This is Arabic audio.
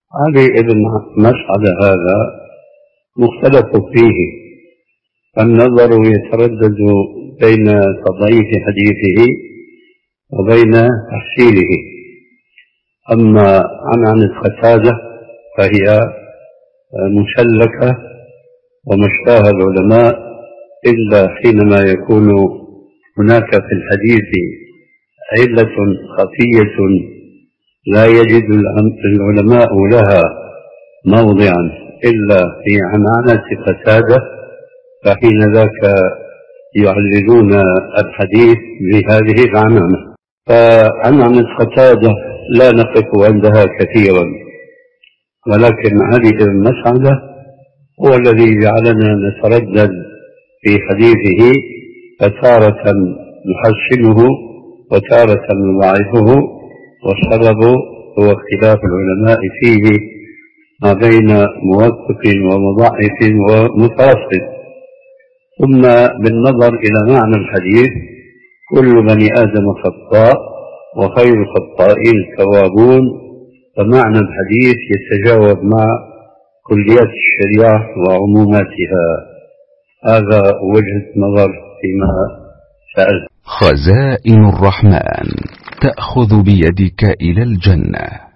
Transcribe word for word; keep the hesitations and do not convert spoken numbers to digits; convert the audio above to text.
علي بن مسعد هذا مختلف فيه، النظر يتردد بين تضعيف حديثه وبين تحسينه. أما عنعنة قتادة فهي مسلكة ومشتاها العلماء، إلا حينما يكون هناك في الحديث علة خفية لا يجد العلماء لها موضعا إلا في عنعنة قتادة، فحين ذاك يعللون الحديث بهذه العنعنة. فعنعنة قتادة لا نقف عندها كثيرا، ولكن علي بن مسعد هو الذي جعلنا نتردد في حديثه، فتارة نحسنه وتارة نضعفه، والسبب هو اختلاف العلماء فيه ما بين موثق ومضاعف ومتوسط. ثم بالنظر إلى معنى الحديث، كل بني آدم خطاء وخير الخطائين التوابون، فمعنى الحديث يتجاوب مع كليات الشريعة وعموماتها. هذا وجهة نظر فيما سألت. خزائن الرحمن تأخذ بيدك إلى الجنة.